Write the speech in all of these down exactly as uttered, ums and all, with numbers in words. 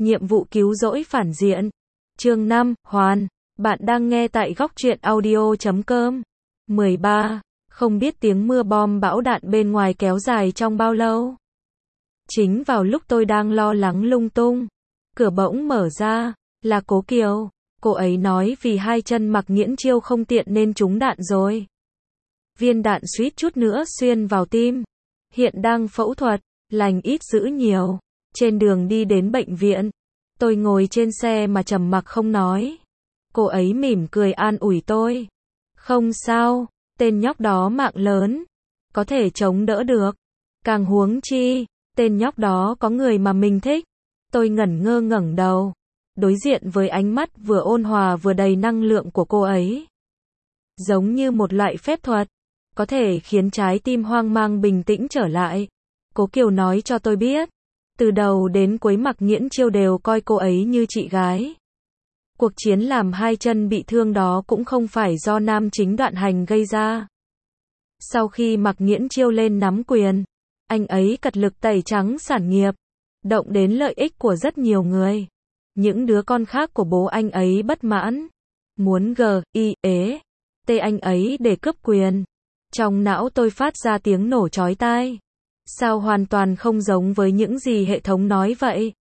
Nhiệm vụ cứu rỗi phản diện. Chương năm, Hoàn. Bạn đang nghe tại góc truyện audio chấm com. mười ba. Không biết tiếng mưa bom bão đạn bên ngoài kéo dài trong bao lâu. Chính vào lúc tôi đang lo lắng lung tung, cửa bỗng mở ra, là Cố Kiều. Cô ấy nói vì hai chân Mặc Nghiễn Chiêu không tiện nên trúng đạn rồi. Viên đạn suýt chút nữa xuyên vào tim. Hiện đang phẫu thuật, lành ít dữ nhiều. Trên đường đi đến bệnh viện, tôi ngồi trên xe mà trầm mặc không nói. Cô ấy mỉm cười an ủi tôi. Không sao, tên nhóc đó mạng lớn, có thể chống đỡ được. Càng huống chi, tên nhóc đó có người mà mình thích. Tôi ngẩn ngơ ngẩng đầu, đối diện với ánh mắt vừa ôn hòa vừa đầy năng lượng của cô ấy. Giống như một loại phép thuật, có thể khiến trái tim hoang mang bình tĩnh trở lại. Cố Kiều nói cho tôi biết, từ đầu đến cuối Mặc Nghiễn Chiêu đều coi cô ấy như chị gái. Cuộc chiến làm hai chân bị thương đó cũng không phải do nam chính Đoạn Hành gây ra. Sau khi Mặc Nghiễn Chiêu lên nắm quyền, anh ấy cật lực tẩy trắng sản nghiệp, động đến lợi ích của rất nhiều người. Những đứa con khác của bố anh ấy bất mãn, muốn g, i, ế, t anh ấy để cướp quyền. Trong não tôi phát ra tiếng nổ chói tai. Sao hoàn toàn không giống với những gì hệ thống nói vậy?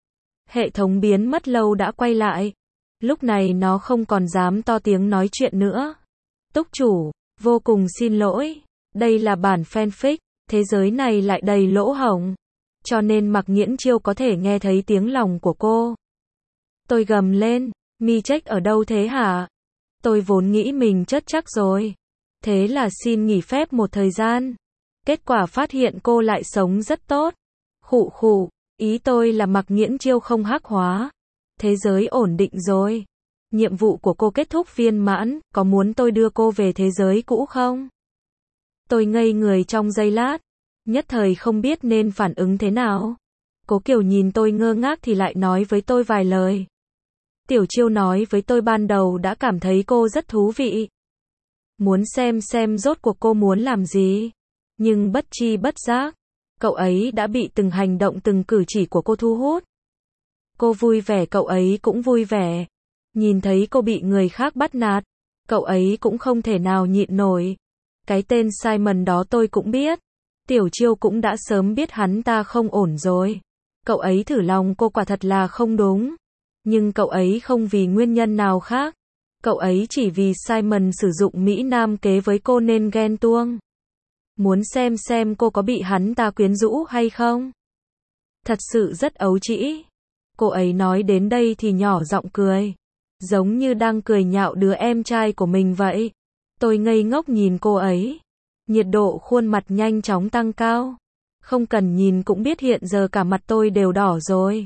Hệ thống biến mất lâu đã quay lại. Lúc này nó không còn dám to tiếng nói chuyện nữa. Túc chủ, vô cùng xin lỗi. Đây là bản fanfic, thế giới này lại đầy lỗ hổng. Cho nên Mặc Nghiễn Chiêu có thể nghe thấy tiếng lòng của cô. Tôi gầm lên, mi check ở đâu thế hả? Tôi vốn nghĩ mình chất chắc rồi. Thế là xin nghỉ phép một thời gian. Kết quả phát hiện cô lại sống rất tốt. Khụ khụ, ý tôi là Mặc Nghiễn Chiêu không hắc hóa. Thế giới ổn định rồi. Nhiệm vụ của cô kết thúc viên mãn, có muốn tôi đưa cô về thế giới cũ không? Tôi ngây người trong giây lát, nhất thời không biết nên phản ứng thế nào. Cố Kiều nhìn tôi ngơ ngác thì lại nói với tôi vài lời. Tiểu Chiêu nói với tôi ban đầu đã cảm thấy cô rất thú vị. Muốn xem xem rốt cuộc cô muốn làm gì. Nhưng bất chi bất giác, cậu ấy đã bị từng hành động từng cử chỉ của cô thu hút. Cô vui vẻ, cậu ấy cũng vui vẻ. Nhìn thấy cô bị người khác bắt nạt, cậu ấy cũng không thể nào nhịn nổi. Cái tên Simon đó tôi cũng biết. Tiểu Chiêu cũng đã sớm biết hắn ta không ổn rồi. Cậu ấy thử lòng cô quả thật là không đúng. Nhưng cậu ấy không vì nguyên nhân nào khác. Cậu ấy chỉ vì Simon sử dụng Mỹ Nam kế với cô nên ghen tuông. Muốn xem xem cô có bị hắn ta quyến rũ hay không. Thật sự rất ấu trĩ. Cô ấy nói đến đây thì nhỏ giọng cười. Giống như đang cười nhạo đứa em trai của mình vậy. Tôi ngây ngốc nhìn cô ấy. Nhiệt độ khuôn mặt nhanh chóng tăng cao. Không cần nhìn cũng biết hiện giờ cả mặt tôi đều đỏ rồi.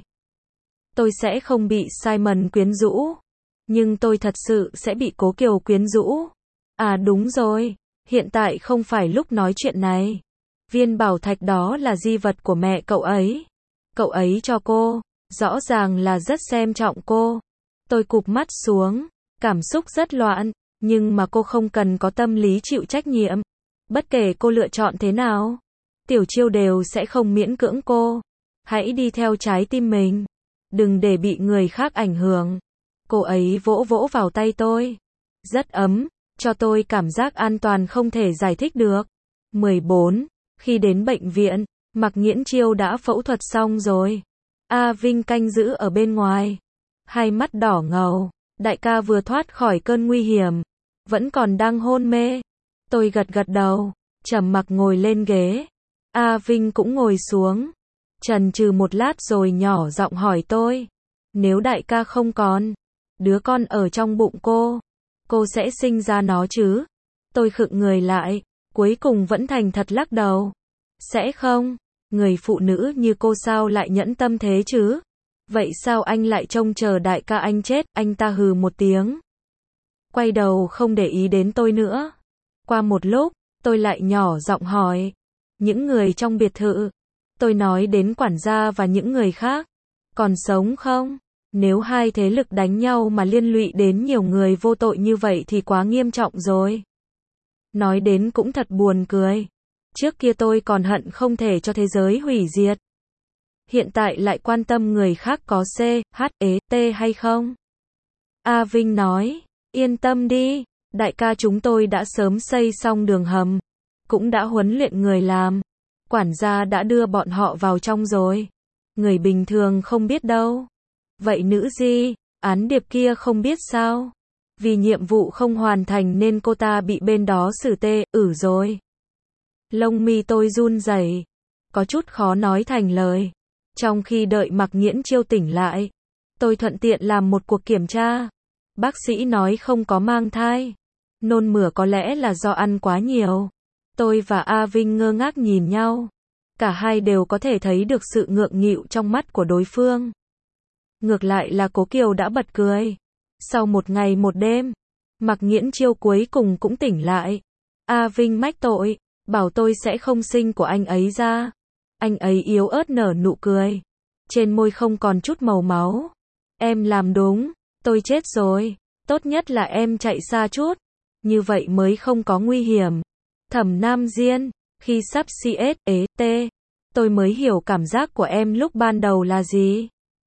Tôi sẽ không bị Simon quyến rũ. Nhưng tôi thật sự sẽ bị Cố Kiều quyến rũ. À đúng rồi. Hiện tại không phải lúc nói chuyện này. Viên bảo thạch đó là di vật của mẹ cậu ấy. Cậu ấy cho cô. Rõ ràng là rất xem trọng cô. Tôi cụp mắt xuống. Cảm xúc rất loạn. Nhưng mà cô không cần có tâm lý chịu trách nhiệm. Bất kể cô lựa chọn thế nào, Tiểu Chiêu đều sẽ không miễn cưỡng cô. Hãy đi theo trái tim mình. Đừng để bị người khác ảnh hưởng. Cô ấy vỗ vỗ vào tay tôi. Rất ấm. Cho tôi cảm giác an toàn không thể giải thích được. mười bốn. Khi đến bệnh viện, Mặc Nghiễn Chiêu đã phẫu thuật xong rồi. A Vinh canh giữ ở bên ngoài. Hai mắt đỏ ngầu. Đại ca vừa thoát khỏi cơn nguy hiểm. Vẫn còn đang hôn mê. Tôi gật gật đầu. Trầm mặc ngồi lên ghế. A Vinh cũng ngồi xuống. Chần chừ một lát rồi nhỏ giọng hỏi tôi. Nếu đại ca không còn, đứa con ở trong bụng cô, cô sẽ sinh ra nó chứ? Tôi khựng người lại. Cuối cùng vẫn thành thật lắc đầu. Sẽ không. Người phụ nữ như cô sao lại nhẫn tâm thế chứ? Vậy sao anh lại trông chờ đại ca anh chết? Anh ta hừ một tiếng. Quay đầu không để ý đến tôi nữa. Qua một lúc, tôi lại nhỏ giọng hỏi. Những người trong biệt thự. Tôi nói đến quản gia và những người khác. Còn sống không? Nếu hai thế lực đánh nhau mà liên lụy đến nhiều người vô tội như vậy thì quá nghiêm trọng rồi. Nói đến cũng thật buồn cười. Trước kia tôi còn hận không thể cho thế giới hủy diệt. hiện tại lại quan tâm người khác có C, H, E, T hay không? A Vinh nói, yên tâm đi, đại ca chúng tôi đã sớm xây xong đường hầm, cũng đã huấn luyện người làm, quản gia đã đưa bọn họ vào trong rồi. Người bình thường không biết đâu. Vậy nữ di, án điệp kia không biết sao? Vì nhiệm vụ không hoàn thành nên cô ta bị bên đó xử tê, ử rồi. Lông mi tôi run rẩy, có chút khó nói thành lời. Trong khi đợi Mạc Nghiễn Chiêu tỉnh lại, tôi thuận tiện làm một cuộc kiểm tra. Bác sĩ nói không có mang thai. Nôn mửa có lẽ là do ăn quá nhiều. Tôi và A Vinh ngơ ngác nhìn nhau. Cả hai đều có thể thấy được sự ngượng nghịu trong mắt của đối phương. Ngược lại là Cố Kiều đã bật cười. Sau một ngày một đêm, Mạc Nghiễn Chiêu cuối cùng cũng tỉnh lại. A Vinh mách tội, bảo tôi sẽ không sinh của anh ấy ra. Anh ấy yếu ớt nở nụ cười. Trên môi không còn chút màu máu. Em làm đúng, tôi chết rồi. Tốt nhất là em chạy xa chút. Như vậy mới không có nguy hiểm. Thẩm Nam Diên, khi sắp C S E T, tôi mới hiểu cảm giác của em lúc ban đầu là gì.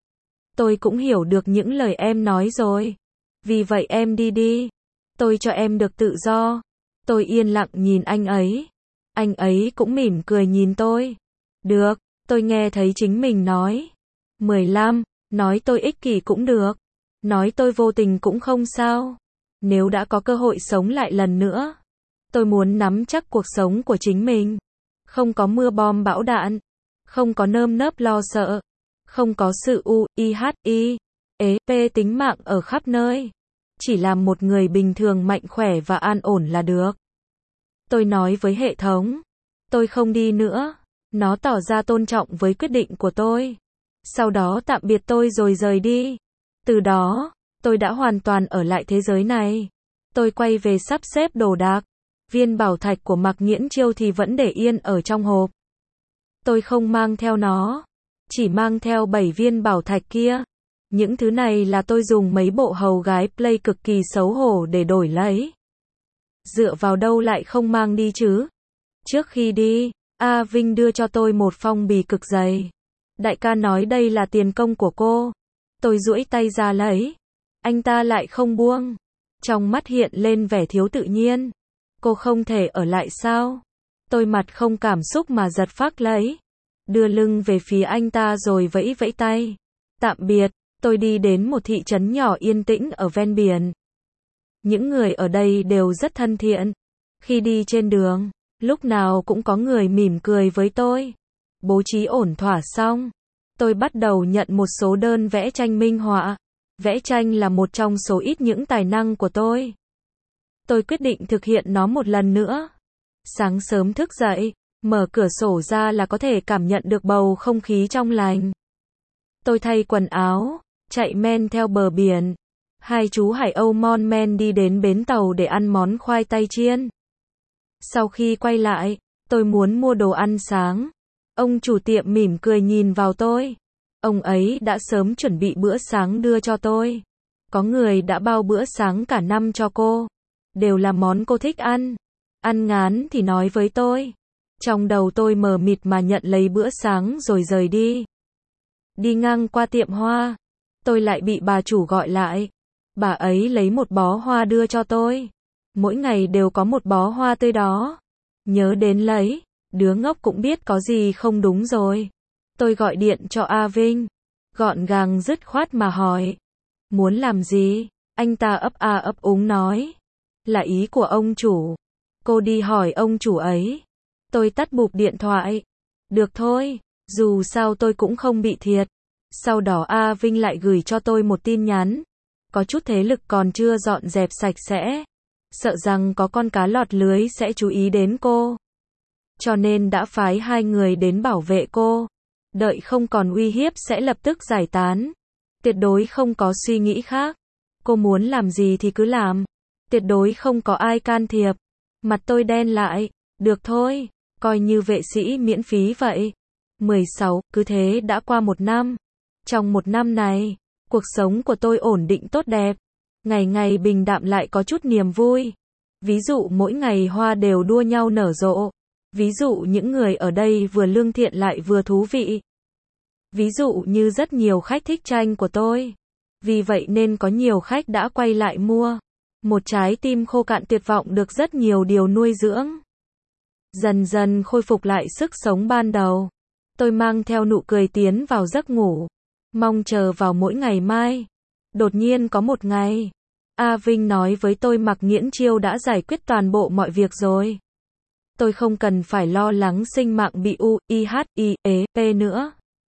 Tôi cũng hiểu được những lời em nói rồi. Vì vậy em đi đi. Tôi cho em được tự do. Tôi yên lặng nhìn anh ấy. Anh ấy cũng mỉm cười nhìn tôi. Được, tôi nghe thấy chính mình nói. mười lăm, nói tôi ích kỷ cũng được. Nói tôi vô tình cũng không sao. Nếu đã có cơ hội sống lại lần nữa, tôi muốn nắm chắc cuộc sống của chính mình. Không có mưa bom bão đạn. Không có nơm nớp lo sợ. Không có sự U, I, H, I, E, P tính mạng ở khắp nơi. Chỉ làm một người bình thường mạnh khỏe và an ổn là được. Tôi nói với hệ thống. Tôi không đi nữa. Nó tỏ ra tôn trọng với quyết định của tôi. Sau đó tạm biệt tôi rồi rời đi. Từ đó, tôi đã hoàn toàn ở lại thế giới này. Tôi quay về sắp xếp đồ đạc. Viên bảo thạch của Mạc Nghiễn Chiêu thì vẫn để yên ở trong hộp. Tôi không mang theo nó. Chỉ mang theo bảy viên bảo thạch kia. Những thứ này là tôi dùng mấy bộ hầu gái play cực kỳ xấu hổ để đổi lấy. Dựa vào đâu lại không mang đi chứ? Trước khi đi, A Vinh đưa cho tôi một phong bì cực dày. Đại ca nói đây là tiền công của cô. Tôi duỗi tay ra lấy. Anh ta lại không buông. Trong mắt hiện lên vẻ thiếu tự nhiên. Cô không thể ở lại sao? Tôi mặt không cảm xúc mà giật phác lấy. Đưa lưng về phía anh ta rồi vẫy vẫy tay. Tạm biệt, tôi đi đến một thị trấn nhỏ yên tĩnh ở ven biển. Những người ở đây đều rất thân thiện. Khi đi trên đường, lúc nào cũng có người mỉm cười với tôi. Bố trí ổn thỏa xong, tôi bắt đầu nhận một số đơn vẽ tranh minh họa. Vẽ tranh là một trong số ít những tài năng của tôi. Tôi quyết định thực hiện nó một lần nữa. Sáng sớm thức dậy, mở cửa sổ ra là có thể cảm nhận được bầu không khí trong lành. Tôi thay quần áo, chạy men theo bờ biển. Hai chú Hải Âu mon men đi đến bến tàu để ăn món khoai tây chiên. Sau khi quay lại, tôi muốn mua đồ ăn sáng. Ông chủ tiệm mỉm cười nhìn vào tôi. Ông ấy đã sớm chuẩn bị bữa sáng đưa cho tôi. Có người đã bao bữa sáng cả năm cho cô. Đều là món cô thích ăn. Ăn ngán thì nói với tôi. Trong đầu tôi mờ mịt mà nhận lấy bữa sáng rồi rời đi. Đi ngang qua tiệm hoa, tôi lại bị bà chủ gọi lại. Bà ấy lấy một bó hoa đưa cho tôi. Mỗi ngày đều có một bó hoa tươi đó. Nhớ đến lấy, đứa ngốc cũng biết có gì không đúng rồi. Tôi gọi điện cho A Vinh. Gọn gàng dứt khoát mà hỏi. Muốn làm gì? Anh ta ấp a ấp úng nói. Là ý của ông chủ. Cô đi hỏi ông chủ ấy. Tôi tắt bụp điện thoại. Được thôi, dù sao tôi cũng không bị thiệt. Sau đó A Vinh lại gửi cho tôi một tin nhắn. Có chút thế lực còn chưa dọn dẹp sạch sẽ. Sợ rằng có con cá lọt lưới sẽ chú ý đến cô. Cho nên đã phái hai người đến bảo vệ cô. Đợi không còn uy hiếp sẽ lập tức giải tán. Tuyệt đối không có suy nghĩ khác. Cô muốn làm gì thì cứ làm. Tuyệt đối không có ai can thiệp. Mặt tôi đen lại. Được thôi, coi như vệ sĩ miễn phí vậy. mười sáu, cứ thế đã qua một năm. Trong một năm này, cuộc sống của tôi ổn định tốt đẹp. Ngày ngày bình đạm lại có chút niềm vui. Ví dụ mỗi ngày hoa đều đua nhau nở rộ. Ví dụ những người ở đây vừa lương thiện lại vừa thú vị. Ví dụ như rất nhiều khách thích tranh của tôi. Vì vậy nên có nhiều khách đã quay lại mua. Một trái tim khô cạn tuyệt vọng được rất nhiều điều nuôi dưỡng. Dần dần khôi phục lại sức sống ban đầu. Tôi mang theo nụ cười tiến vào giấc ngủ. Mong chờ vào mỗi ngày mai. Đột nhiên có một ngày, A Vinh nói với tôi Mạc Nghiễn Chiêu đã giải quyết toàn bộ mọi việc rồi. Tôi không cần phải lo lắng sinh mạng bị u, i, h, i, e, p nữa.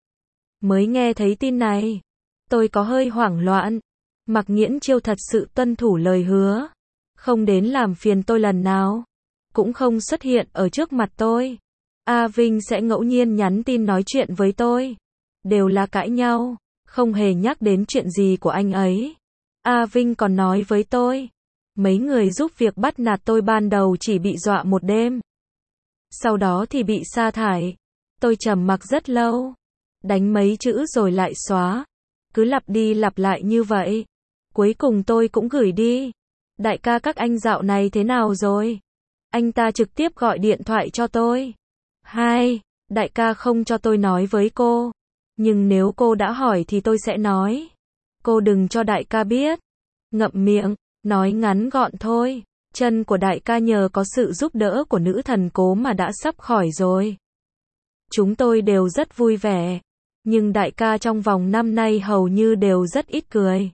Mới nghe thấy tin này, tôi có hơi hoảng loạn. Mạc Nghiễn Chiêu thật sự tuân thủ lời hứa. Không đến làm phiền tôi lần nào. Cũng không xuất hiện ở trước mặt tôi. A Vinh sẽ ngẫu nhiên nhắn tin nói chuyện với tôi. Đều là cãi nhau. Không hề nhắc đến chuyện gì của anh ấy. A Vinh còn nói với tôi. Mấy người giúp việc bắt nạt tôi ban đầu chỉ bị dọa một đêm. Sau đó thì bị sa thải. Tôi trầm mặc rất lâu. Đánh mấy chữ rồi lại xóa. Cứ lặp đi lặp lại như vậy. Cuối cùng tôi cũng gửi đi. Đại ca các anh dạo này thế nào rồi? Anh ta trực tiếp gọi điện thoại cho tôi. Hai, đại ca không cho tôi nói với cô. Nhưng nếu cô đã hỏi thì tôi sẽ nói. Cô đừng cho đại ca biết. Ngậm miệng, nói ngắn gọn thôi. Chân của đại ca nhờ có sự giúp đỡ của nữ thần cố mà đã sắp khỏi rồi. Chúng tôi đều rất vui vẻ. Nhưng đại ca trong vòng năm nay hầu như đều rất ít cười.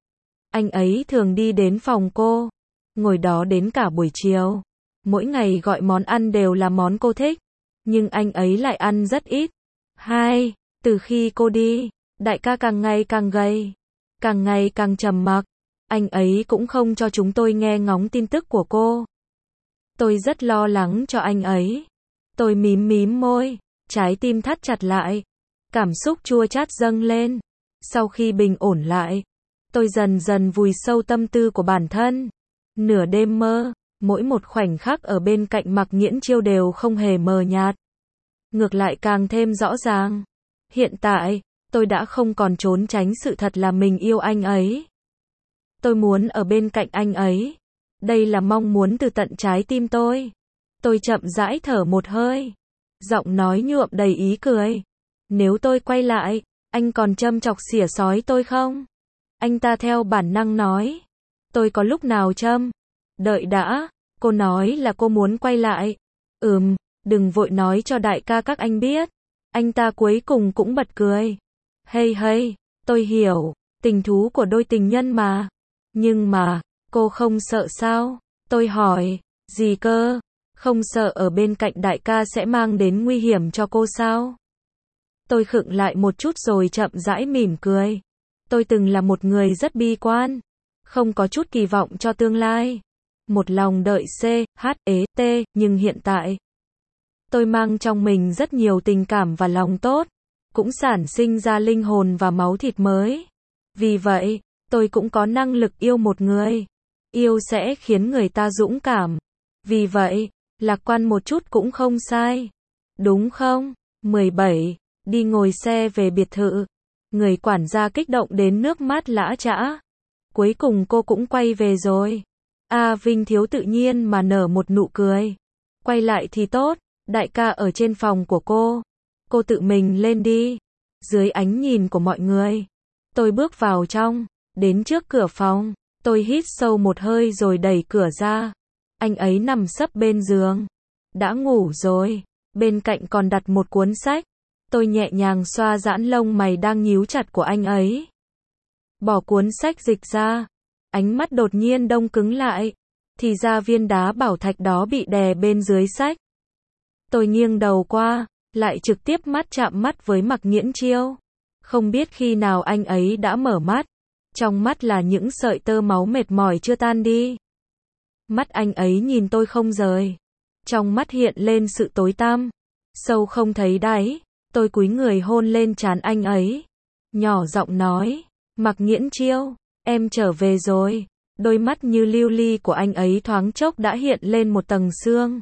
Anh ấy thường đi đến phòng cô. Ngồi đó đến cả buổi chiều. Mỗi ngày gọi món ăn đều là món cô thích. Nhưng anh ấy lại ăn rất ít. Hai, từ khi cô đi, đại ca càng ngày càng gầy. Càng ngày càng trầm mặc. Anh ấy cũng không cho chúng tôi nghe ngóng tin tức của cô. Tôi rất lo lắng cho anh ấy. Tôi mím mím môi. Trái tim thắt chặt lại. Cảm xúc chua chát dâng lên. Sau khi bình ổn lại, tôi dần dần vùi sâu tâm tư của bản thân. Nửa đêm mơ, mỗi một khoảnh khắc ở bên cạnh Mạc Nghiễn Chiêu đều không hề mờ nhạt. Ngược lại càng thêm rõ ràng. Hiện tại, tôi đã không còn trốn tránh sự thật là mình yêu anh ấy. Tôi muốn ở bên cạnh anh ấy. Đây là mong muốn từ tận trái tim tôi. Tôi chậm rãi thở một hơi. Giọng nói nhuộm đầy ý cười. Nếu tôi quay lại, anh còn châm chọc xỉa xói tôi không? Anh ta theo bản năng nói. Tôi có lúc nào châm? Đợi đã, cô nói là cô muốn quay lại. Ừm, đừng vội nói cho đại ca các anh biết. Anh ta cuối cùng cũng bật cười. Hey hey, tôi hiểu, tình thú của đôi tình nhân mà. Nhưng mà, cô không sợ sao? Tôi hỏi, gì cơ? Không sợ ở bên cạnh đại ca sẽ mang đến nguy hiểm cho cô sao? Tôi khựng lại một chút rồi chậm rãi mỉm cười. Tôi từng là một người rất bi quan. Không có chút kỳ vọng cho tương lai. Một lòng đợi C, H, E, T, nhưng hiện tại, tôi mang trong mình rất nhiều tình cảm và lòng tốt. Cũng sản sinh ra linh hồn và máu thịt mới. Vì vậy, tôi cũng có năng lực yêu một người. Yêu sẽ khiến người ta dũng cảm. Vì vậy, lạc quan một chút cũng không sai. Đúng không? mười bảy. Đi ngồi xe về biệt thự. Người quản gia kích động đến nước mắt lã chã. Cuối cùng cô cũng quay về rồi. A Vinh thiếu tự nhiên mà nở một nụ cười. Quay lại thì tốt, đại ca ở trên phòng của cô. Cô tự mình lên đi. Dưới ánh nhìn của mọi người, tôi bước vào trong. Đến trước cửa phòng, tôi hít sâu một hơi rồi đẩy cửa ra. Anh ấy nằm sấp bên giường. Đã ngủ rồi. Bên cạnh còn đặt một cuốn sách. Tôi nhẹ nhàng xoa giãn lông mày đang nhíu chặt của anh ấy. Bỏ cuốn sách dịch ra. Ánh mắt đột nhiên đông cứng lại. Thì ra viên đá bảo thạch đó bị đè bên dưới sách. Tôi nghiêng đầu qua, lại trực tiếp mắt chạm mắt với Mạc Nghiễn Chiêu. Không biết khi nào anh ấy đã mở mắt. Trong mắt là những sợi tơ máu mệt mỏi chưa tan đi. Mắt anh ấy nhìn tôi không rời. Trong mắt hiện lên sự tối tăm. Sâu không thấy đáy. Tôi cúi người hôn lên trán anh ấy. Nhỏ giọng nói. Mạc Nghiễn Chiêu, em trở về rồi. Đôi mắt như lưu ly của anh ấy thoáng chốc đã hiện lên một tầng sương.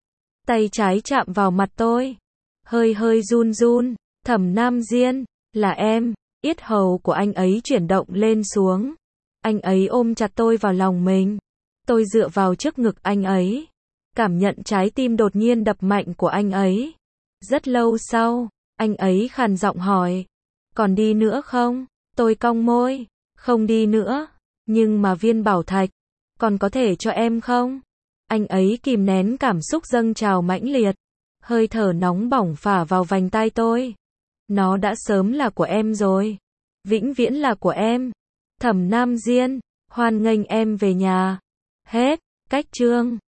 Tay trái chạm vào mặt tôi. Hơi hơi run run. Thẩm Nam Diên, là em. Yết hầu của anh ấy chuyển động lên xuống. Anh ấy ôm chặt tôi vào lòng mình. Tôi dựa vào trước ngực anh ấy. Cảm nhận trái tim đột nhiên đập mạnh của anh ấy. Rất lâu sau, anh ấy khàn giọng hỏi. Còn đi nữa không? Tôi cong môi. Không đi nữa. Nhưng mà Viên Bảo Thạch, còn có thể cho em không? Anh ấy kìm nén cảm xúc dâng trào mãnh liệt. Hơi thở nóng bỏng phả vào vành tai tôi. Nó đã sớm là của em rồi. Vĩnh viễn là của em. Thẩm Nam Diên, hoan nghênh em về nhà. Hết. Cách chương